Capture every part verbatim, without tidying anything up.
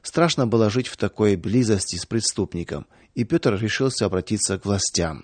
Страшно было жить в такой близости с преступником, и Петр решился обратиться к властям.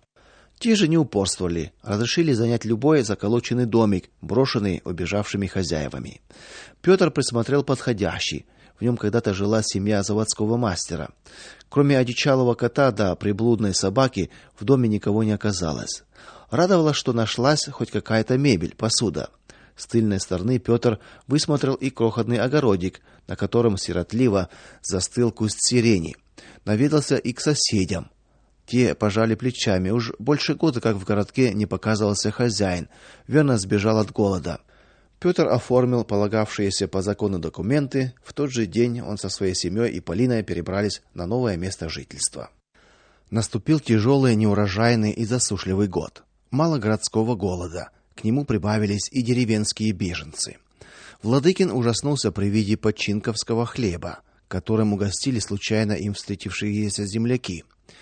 Те же не упорствовали, разрешили занять любой заколоченный домик, брошенный убежавшими хозяевами. Петр присмотрел подходящий. В нем когда-то жила семья заводского мастера. Кроме одичалого кота да приблудной собаки, в доме никого не оказалось. Радовало, что нашлась хоть какая-то мебель, посуда. С тыльной стороны Петр высмотрел и крохотный огородик, на котором сиротливо застыл куст сирени. Наведался и к соседям. Те пожали плечами. Уж больше года как в городке не показывался хозяин, верно сбежал от голода. Петр оформил полагавшиеся по закону документы. В тот же день он со своей семьей и Полиной перебрались на новое место жительства. Наступил тяжелый, неурожайный и засушливый год. Мало городского голода. К нему прибавились и деревенские беженцы. Владыкин ужаснулся при виде подчинковского хлеба, которым угостили случайно им встретившиеся земляки.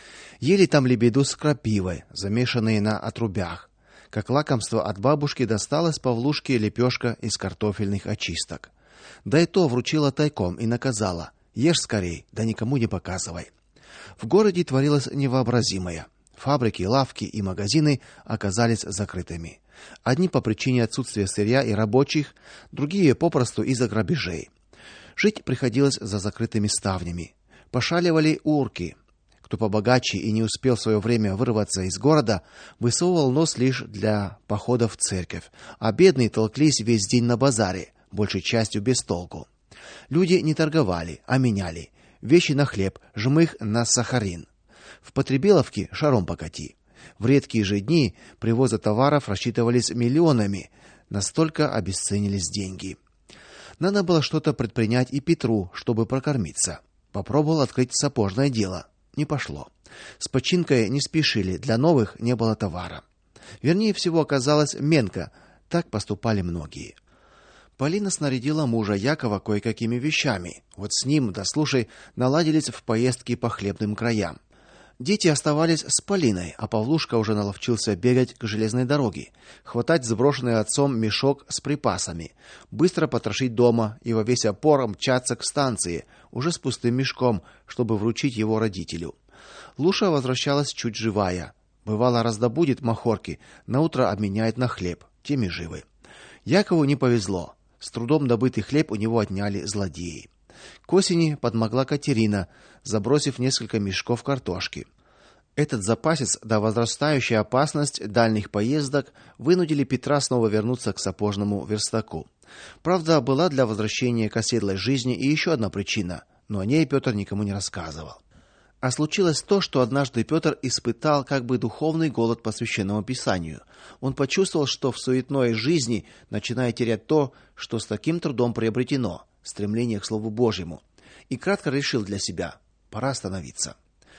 Ели там лебеду с крапивой, замешанные на отрубях. Как лакомство от бабушки досталась Павлушке лепешка из картофельных очисток. Да и то вручила тайком и наказала: ешь скорей, да никому не показывай. В городе творилось невообразимое. Фабрики, лавки и магазины оказались закрытыми. Одни по причине отсутствия сырья и рабочих, другие попросту из-за грабежей. Жить приходилось за закрытыми ставнями. Пошаливали урки. Кто побогаче и не успел в свое время вырваться из города, высовывал нос лишь для похода в церковь, а бедные толклись весь день на базаре, большей частью без толку. Люди не торговали, а меняли: вещи на хлеб, жмых на сахарин. В потребеловке шаром покати. В редкие же дни привоза товаров рассчитывались миллионами, настолько обесценились деньги. Надо было что-то предпринять и Петру, чтобы прокормиться. Попробовал открыть сапожное дело. Не пошло. С починкой не спешили, для новых не было товара. Вернее всего, оказалось менка. Так поступали многие. Полина снарядила мужа Якова кое-какими вещами. Вот с ним, да слушай, наладились в поездки по хлебным краям. Дети оставались с Полиной, а Павлушка уже наловчился бегать к железной дороге, хватать сброшенный отцом мешок с припасами, быстро потрошить дома и во весь опор мчаться к станции, уже с пустым мешком, чтобы вручить его родителю. Луша возвращалась чуть живая. Бывало, раздобудет махорки, наутро обменяет на хлеб, теми живы. Якову не повезло. С трудом добытый хлеб у него отняли злодеи. К осени подмогла Катерина, забросив несколько мешков картошки. Этот запасец да возрастающая опасность дальних поездок вынудили Петра снова вернуться к сапожному верстаку. Правда, была для возвращения к оседлой жизни и еще одна причина, но о ней Петр никому не рассказывал. А случилось то, что однажды Петр испытал как бы духовный голод по священному писанию. Он почувствовал, что в суетной жизни начинает терять то, что с таким трудом приобретено стремление к слову Божьему, и кратко решил для себя: пора остановиться.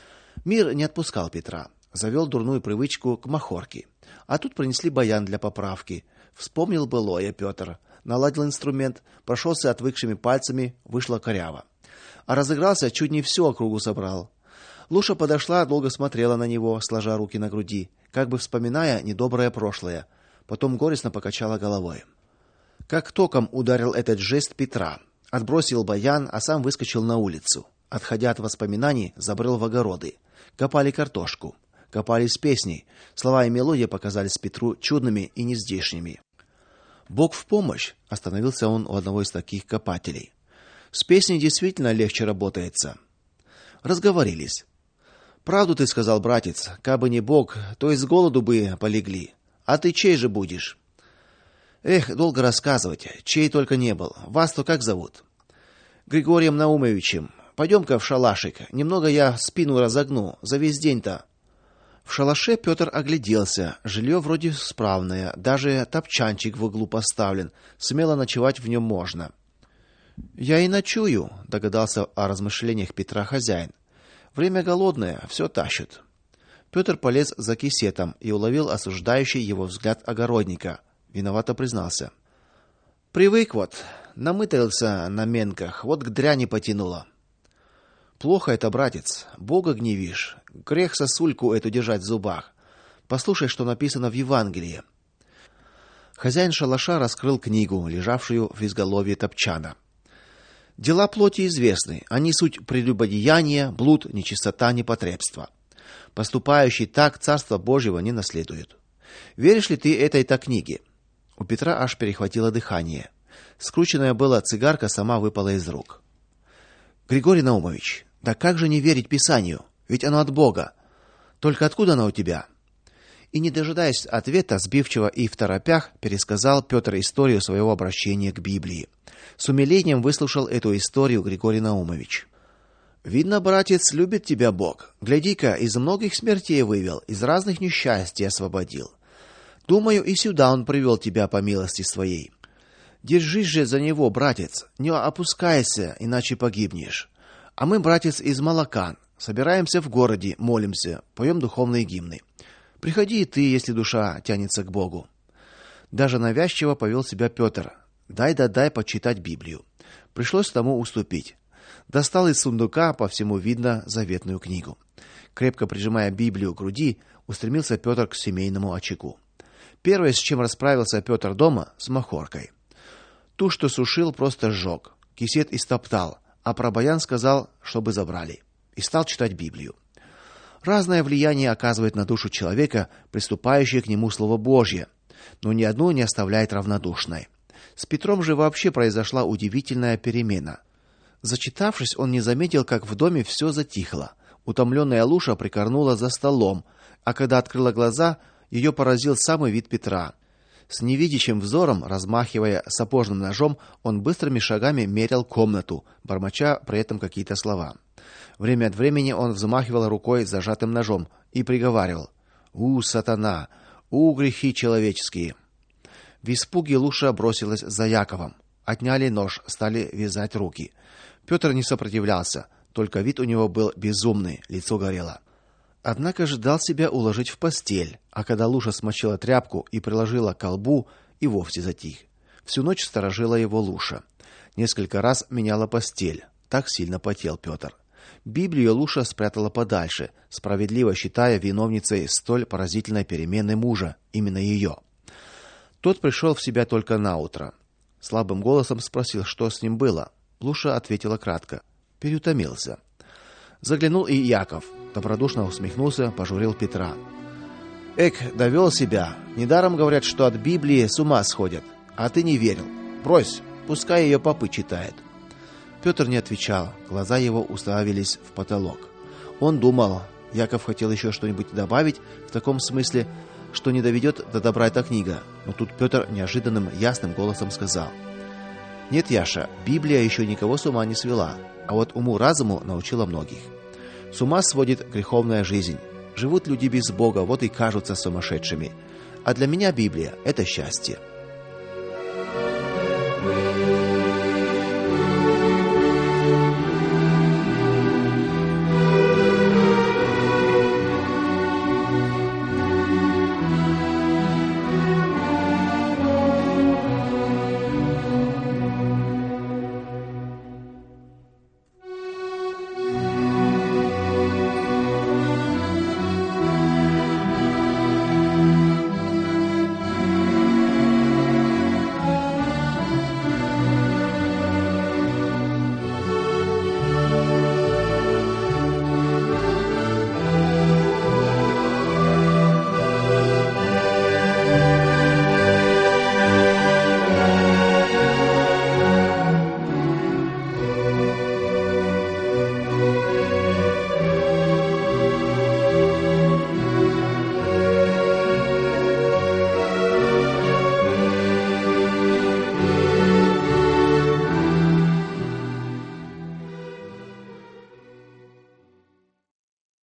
Мир не отпускал Петра, завел дурную привычку к махорке. А тут принесли баян для поправки. Вспомнил былое Петр, наладил инструмент, прошелся отвыкшими пальцами, вышло коряво. А разыгрался, чуть не всю округу собрал. Луша подошла, долго смотрела на него, сложа руки на груди, как бы вспоминая недоброе прошлое. Потом горестно покачала головой. Как током ударил этот жест Петра. Отбросил баян, а сам выскочил на улицу. Отходя от воспоминаний, забрел в огороды. Копали картошку, копали с песней. Слова и мелодия показались Петру чудными и нездешними. Бог в помощь, остановился он у одного из таких копателей. С песней действительно легче работается. Разговорились. Правду ты сказал, братец, кабы не Бог, то и с голоду бы полегли. А ты чей же будешь? Эх, долго рассказывать, чей только не был. Вас-то как зовут? Григорием Наумовичем. Пойдем-ка в шалашик, немного я спину разогну, за весь день-то. В шалаше Петр огляделся. Жилье вроде справное, даже топчанчик в углу поставлен, смело ночевать в нем можно. Я и ночую, догадался о размышлениях Петра хозяин. Время голодное, все тащит. Петр полез за кисетом и уловил осуждающий его взгляд огородника. Виновато признался: привык вот, намытался на менках, вот к дряни потянуло. Плохо это, братец, Бога гневишь. Грех сосульку эту держать в зубах. Послушай, что написано в Евангелии. Хозяин шалаша раскрыл книгу, лежавшую в изголовье топчана. Дела плоти известны, они суть прелюбодеяние, блуд, нечистота, непотребство. Поступающий так Царство Божьего не наследует. Веришь ли ты этой-то книге? У Петра аж перехватило дыхание. Скрученная была цигарка сама выпала из рук. Григорий Наумович, да как же не верить Писанию? Ведь оно от Бога. Только откуда оно у тебя? И не дожидаясь ответа, сбивчиво и второпях пересказал Петр историю своего обращения к Библии. С умилением выслушал эту историю Григорий Наумович. Видно, братец, любит тебя Бог. Гляди-ка, из многих смертей вывел, из разных несчастий освободил. Думаю, и сюда он привел тебя по милости своей. Держись же за него, братец, не опускайся, иначе погибнешь. А мы, братец, из Малакан, собираемся в городе, молимся, поем духовные гимны. Приходи и ты, если душа тянется к Богу. Даже навязчиво повел себя Петр. Дай да дай почитать Библию. Пришлось тому уступить. Достал из сундука, по всему видно, заветную книгу. Крепко прижимая Библию к груди, устремился Петр к семейному очагу. Первое, с чем расправился Петр дома, с махоркой. Ту, что сушил, просто сжег, кисет истоптал, а про баян сказал, чтобы забрали, и стал читать Библию. Разное влияние оказывает на душу человека, приступающее к нему Слово Божье, но ни одно не оставляет равнодушной. С Петром же вообще произошла удивительная перемена. Зачитавшись, он не заметил, как в доме все затихло. Утомленная Луша прикорнула за столом, а когда открыла глаза, ее поразил самый вид Петра. С невидящим взором, размахивая сапожным ножом, он быстрыми шагами мерял комнату, бормоча при этом какие-то слова. Время от времени он взмахивал рукой с зажатым ножом и приговаривал: "У, сатана! У, грехи человеческие!" В испуге Луша бросилась за Яковом. Отняли нож, стали вязать руки. Петр не сопротивлялся, только вид у него был безумный, лицо горело. Однако же дал себя уложить в постель, а когда Луша смочила тряпку и приложила к колбу, и вовсе затих. Всю ночь сторожила его Луша. Несколько раз меняла постель. Так сильно потел Петр. Библию Луша спрятала подальше, справедливо считая виновницей столь поразительной перемены мужа, именно ее. Тот пришел в себя только наутро. Слабым голосом спросил, что с ним было. Луша ответила кратко: переутомился. Заглянул и Яков, добродушно усмехнулся, пожурил Петра. Эк, довел себя. Недаром говорят, что от Библии с ума сходят, а ты не верил. Брось, пускай ее попы читает. Петр не отвечал, глаза его уставились в потолок. Он думал, Яков хотел еще что-нибудь добавить в таком смысле, что не доведет до добра эта книга, но тут Петр неожиданным ясным голосом сказал: "Нет, Яша, Библия еще никого с ума не свела, а вот уму-разуму научила многих. С ума сводит греховная жизнь. Живут люди без Бога, вот и кажутся сумасшедшими. А для меня Библия это счастье".